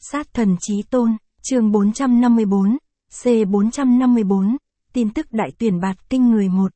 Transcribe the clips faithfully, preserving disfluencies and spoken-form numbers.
Sát thần chí tôn, chương bốn trăm năm mươi bốn, C bốn trăm năm mươi bốn, tin tức đại tuyển bạt kinh người một.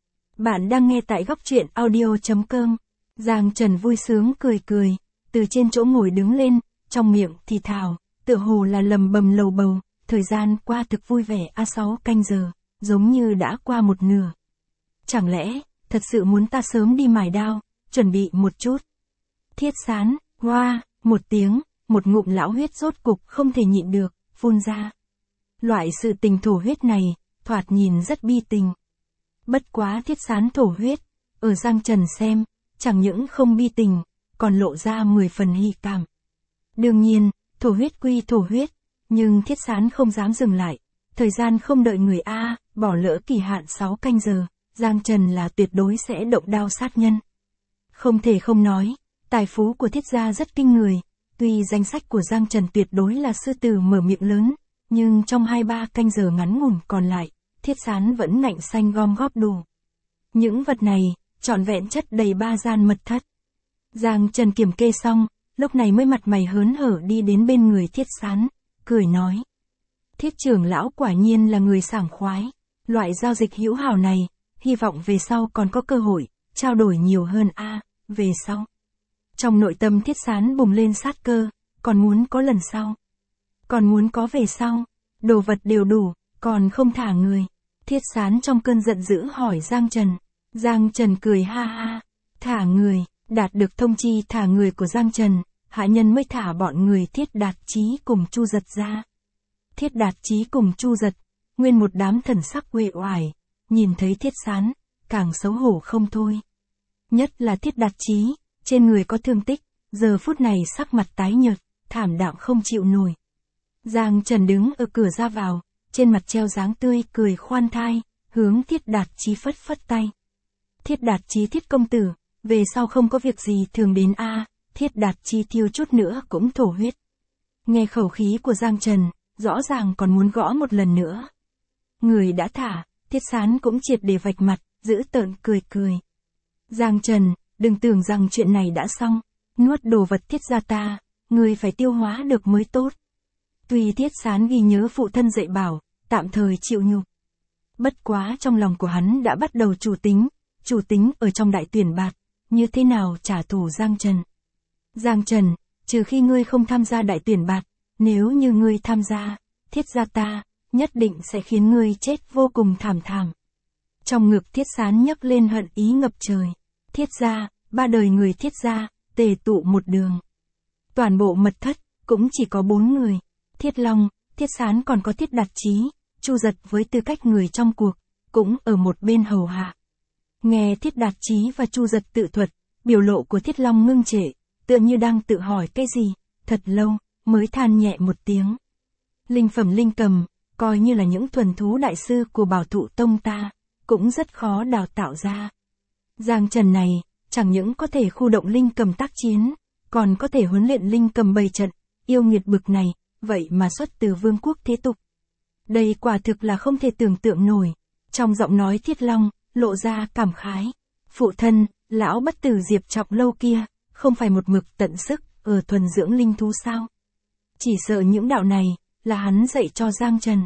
Bạn đang nghe tại góc truyện audio chấm com. Giang Trần vui sướng cười cười, từ trên chỗ ngồi đứng lên, trong miệng thì thào, tựa hồ là lầm bầm lầu bầu, thời gian qua thực vui vẻ a sáu canh giờ, giống như đã qua một nửa. Chẳng lẽ, thật sự muốn ta sớm đi mài đao, chuẩn bị một chút. Thiết Sán, hoa, một tiếng, một ngụm lão huyết rốt cục không thể nhịn được, phun ra. Loại sự tình thổ huyết này, thoạt nhìn rất bi tình. Bất quá Thiết Sán thổ huyết, ở Giang Trần xem, chẳng những không bi tình, còn lộ ra mười phần hỉ cảm. Đương nhiên, thổ huyết quy thổ huyết, nhưng Thiết Sán không dám dừng lại. Thời gian không đợi người A, bỏ lỡ kỳ hạn sáu canh giờ, Giang Trần là tuyệt đối sẽ động đao sát nhân. Không thể không nói, tài phú của Thiết gia rất kinh người, tuy danh sách của Giang Trần tuyệt đối là sư tử mở miệng lớn, nhưng trong hai ba canh giờ ngắn ngủn còn lại, Thiết Sán vẫn ngạnh xanh gom góp đủ. Những vật này, trọn vẹn chất đầy ba gian mật thất. Giang Trần kiểm kê xong, lúc này mới mặt mày hớn hở đi đến bên người Thiết Sán, cười nói. Thiết trưởng lão quả nhiên là người sảng khoái, loại giao dịch hữu hảo này, hy vọng về sau còn có cơ hội, trao đổi nhiều hơn a à, về sau. Trong nội tâm Thiết Sán bùng lên sát cơ, còn muốn có lần sau. Còn muốn có về sau, đồ vật đều đủ, còn không thả người. Thiết Sán trong cơn giận dữ hỏi Giang Trần. Giang Trần cười ha ha, thả người, đạt được thông chi thả người của Giang Trần, hạ nhân mới thả bọn người Thiết Đạt Chí cùng Chu Giật ra. Thiết Đạt Chí cùng Chu Giật, nguyên một đám thần sắc uể oải, nhìn thấy Thiết Sán, càng xấu hổ không thôi. Nhất là Thiết Đạt Chí, trên người có thương tích, giờ phút này sắc mặt tái nhợt, thảm đạm không chịu nổi. Giang Trần đứng ở cửa ra vào, trên mặt treo dáng tươi cười khoan thai, hướng Thiết Đạt Chí phất phất tay. Thiết Đạt Chí Thiết công tử, về sau không có việc gì thường đến a à, Thiết Đạt Chí thiếu chút nữa cũng thổ huyết. Nghe khẩu khí của Giang Trần, rõ ràng còn muốn gõ một lần nữa. Người đã thả, Thiết Sán cũng triệt để vạch mặt, giữ tợn cười cười. Giang Trần, đừng tưởng rằng chuyện này đã xong, nuốt đồ vật Thiết gia ta, người phải tiêu hóa được mới tốt. Tuy Thiết Sán ghi nhớ phụ thân dạy bảo, tạm thời chịu nhục. Bất quá trong lòng của hắn đã bắt đầu chủ tính, chủ tính ở trong đại tuyển bạt, như thế nào trả thù Giang Trần. Giang Trần, trừ khi ngươi không tham gia đại tuyển bạt, nếu như ngươi tham gia, Thiết gia ta, nhất định sẽ khiến ngươi chết vô cùng thảm thảm. Trong ngực Thiết Sán nhấc lên hận ý ngập trời. Thiết gia, ba đời người Thiết gia, tề tụ một đường. Toàn bộ mật thất, cũng chỉ có bốn người. Thiết Long, Thiết Sán còn có Thiết Đạt Chí, Chu Giật với tư cách người trong cuộc, cũng ở một bên hầu hạ. Nghe Thiết Đạt Chí và Chu Giật tự thuật, biểu lộ của Thiết Long ngưng trệ, tựa như đang tự hỏi cái gì, thật lâu, mới than nhẹ một tiếng. Linh phẩm linh cầm, coi như là những thuần thú đại sư của Bảo Thụ Tông ta, cũng rất khó đào tạo ra. Giang Trần này, chẳng những có thể khu động linh cầm tác chiến, còn có thể huấn luyện linh cầm bày trận, yêu nghiệt bực này, vậy mà xuất từ vương quốc thế tục. Đây quả thực là không thể tưởng tượng nổi. Trong giọng nói Thiết Long, lộ ra cảm khái. Phụ thân, lão bất tử Diệp Trọng Lâu kia, không phải một mực tận sức, ở thuần dưỡng linh thú sao? Chỉ sợ những đạo này, là hắn dạy cho Giang Trần.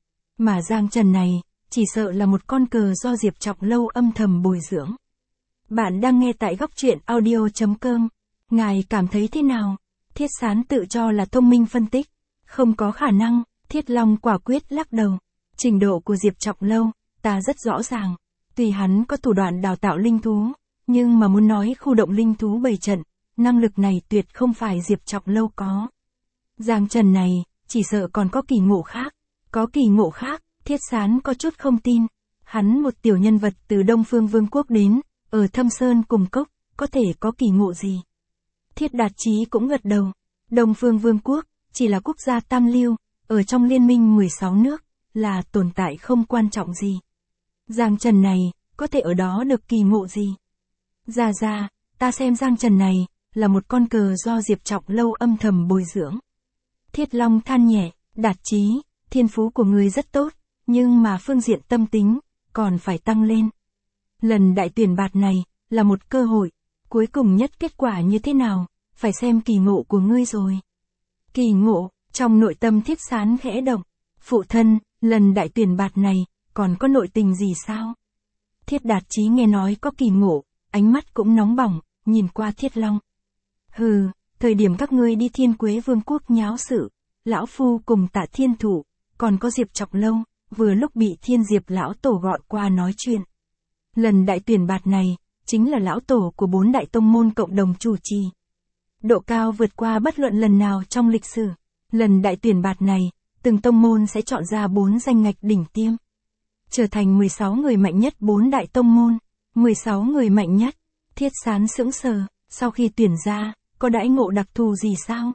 Mà Giang Trần này, chỉ sợ là một con cờ do Diệp Trọng Lâu âm thầm bồi dưỡng. Bạn đang nghe tại góc truyện audio chấm com. Ngài cảm thấy thế nào? Thiết Sán tự cho là thông minh phân tích. Không có khả năng, Thiết Long quả quyết lắc đầu. Trình độ của Diệp Trọng Lâu, ta rất rõ ràng. Tuy hắn có thủ đoạn đào tạo linh thú, nhưng mà muốn nói khu động linh thú bày trận, năng lực này tuyệt không phải Diệp Trọng Lâu có. Giang Trần này, chỉ sợ còn có kỳ ngộ khác. Có kỳ ngộ khác, Thiết Sán có chút không tin. Hắn một tiểu nhân vật từ Đông Phương Vương quốc đến, ở Thâm Sơn cùng cốc, có thể có kỳ ngộ gì? Thiết Đạt Chí cũng gật đầu. Đông Phương Vương quốc, chỉ là quốc gia tam lưu, ở trong liên minh mười sáu nước, là tồn tại không quan trọng gì. Giang Trần này, có thể ở đó được kỳ ngộ gì? Ra ra, ta xem Giang Trần này, là một con cờ do Diệp Trọng Lâu âm thầm bồi dưỡng. Thiết Long than nhẹ, Đạt Chí, thiên phú của ngươi rất tốt, nhưng mà phương diện tâm tính, còn phải tăng lên. Lần đại tuyển bạt này, là một cơ hội, cuối cùng nhất kết quả như thế nào, phải xem kỳ ngộ của ngươi rồi. Kỳ ngộ, Trong nội tâm Thiết Sán khẽ động. Phụ thân, lần đại tuyển bạt này, còn có nội tình gì sao? Thiết Đạt Chí nghe nói có kỳ ngộ, ánh mắt cũng nóng bỏng, nhìn qua Thiết Long. Hừ, thời điểm các ngươi đi Thiên Quế Vương quốc nháo sự, lão phu cùng Tạ Thiên Thủ, còn có Diệp Trọng Lâu, vừa lúc bị Thiên Diệp lão tổ gọi qua nói chuyện. Lần đại tuyển bạt này, chính là lão tổ của bốn đại tông môn cộng đồng chủ trì. Độ cao vượt qua bất luận lần nào trong lịch sử. Lần đại tuyển bạt này, từng tông môn sẽ chọn ra bốn danh ngạch đỉnh tiêm. Trở thành mười sáu người mạnh nhất bốn đại tông môn. mười sáu người mạnh nhất. Thiết Sán sững sờ, sau khi tuyển ra, có đãi ngộ đặc thù gì sao?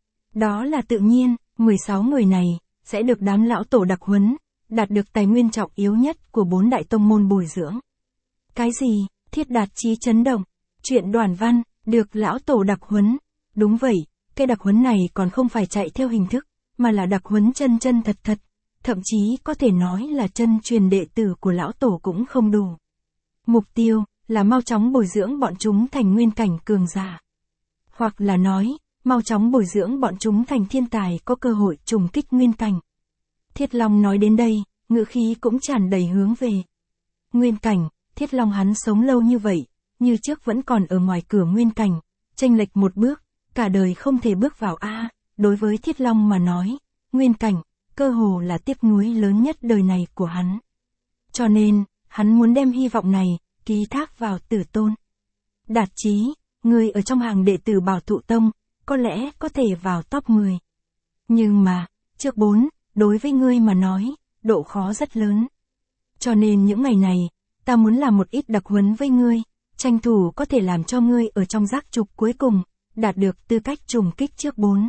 Đó là tự nhiên, mười sáu người này, sẽ được đám lão tổ đặc huấn, đạt được tài nguyên trọng yếu nhất của bốn đại tông môn bồi dưỡng. Cái gì? Thiết Đạt Chí chấn động. Chuyện Đoàn Văn, được lão tổ đặc huấn. Đúng vậy, cái đặc huấn này còn không phải chạy theo hình thức, mà là đặc huấn chân chân thật thật. Thậm chí có thể nói là chân truyền đệ tử của lão tổ cũng không đủ. Mục tiêu là mau chóng bồi dưỡng bọn chúng thành nguyên cảnh cường giả. Hoặc là nói, mau chóng bồi dưỡng bọn chúng thành thiên tài có cơ hội trùng kích nguyên cảnh. Thiết Long nói đến đây, ngữ khí cũng tràn đầy hướng về. Nguyên cảnh, Thiết Long hắn sống lâu như vậy, như trước vẫn còn ở ngoài cửa nguyên cảnh, chênh lệch một bước, cả đời không thể bước vào a. Đối với Thiết Long mà nói, nguyên cảnh, cơ hồ là tiếc nuối lớn nhất đời này của hắn. Cho nên, hắn muốn đem hy vọng này, ký thác vào Tử Tôn. Đạt Chí, người ở trong hàng đệ tử Bảo Thụ Tông, có lẽ có thể vào top mười. Nhưng mà, trước bốn, đối với ngươi mà nói, độ khó rất lớn. Cho nên những ngày này, ta muốn làm một ít đặc huấn với ngươi, tranh thủ có thể làm cho ngươi ở trong giác trục cuối cùng, đạt được tư cách trùng kích trước bốn.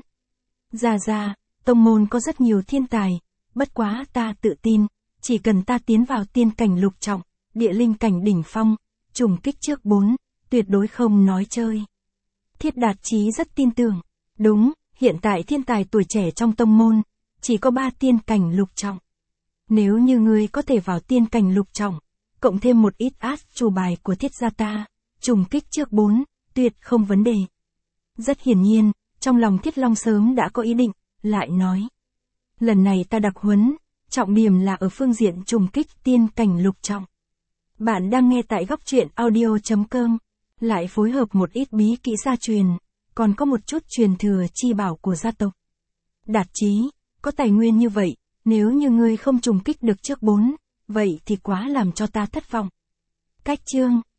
Ra ra, tông môn có rất nhiều thiên tài, bất quá ta tự tin, chỉ cần ta tiến vào tiên cảnh lục trọng, địa linh cảnh đỉnh phong, trùng kích trước bốn, tuyệt đối không nói chơi. Thiết Đạt Chí rất tin tưởng. Đúng, hiện tại thiên tài tuổi trẻ trong tông môn, chỉ có ba tiên cảnh lục trọng. Nếu như ngươi có thể vào tiên cảnh lục trọng, cộng thêm một ít át chủ bài của Thiết gia ta, trùng kích trước bốn, tuyệt không vấn đề. Rất hiển nhiên, trong lòng Thiết Long sớm đã có ý định, lại nói. Lần này ta đặc huấn, trọng điểm là ở phương diện trùng kích tiên cảnh lục trọng. Bạn đang nghe tại góc truyện audio chấm com, lại phối hợp một ít bí kỹ gia truyền, còn có một chút truyền thừa chi bảo của gia tộc. Đạt Chí, có tài nguyên như vậy, nếu như ngươi không trùng kích được trước bốn, vậy thì quá làm cho ta thất vọng. Cách chương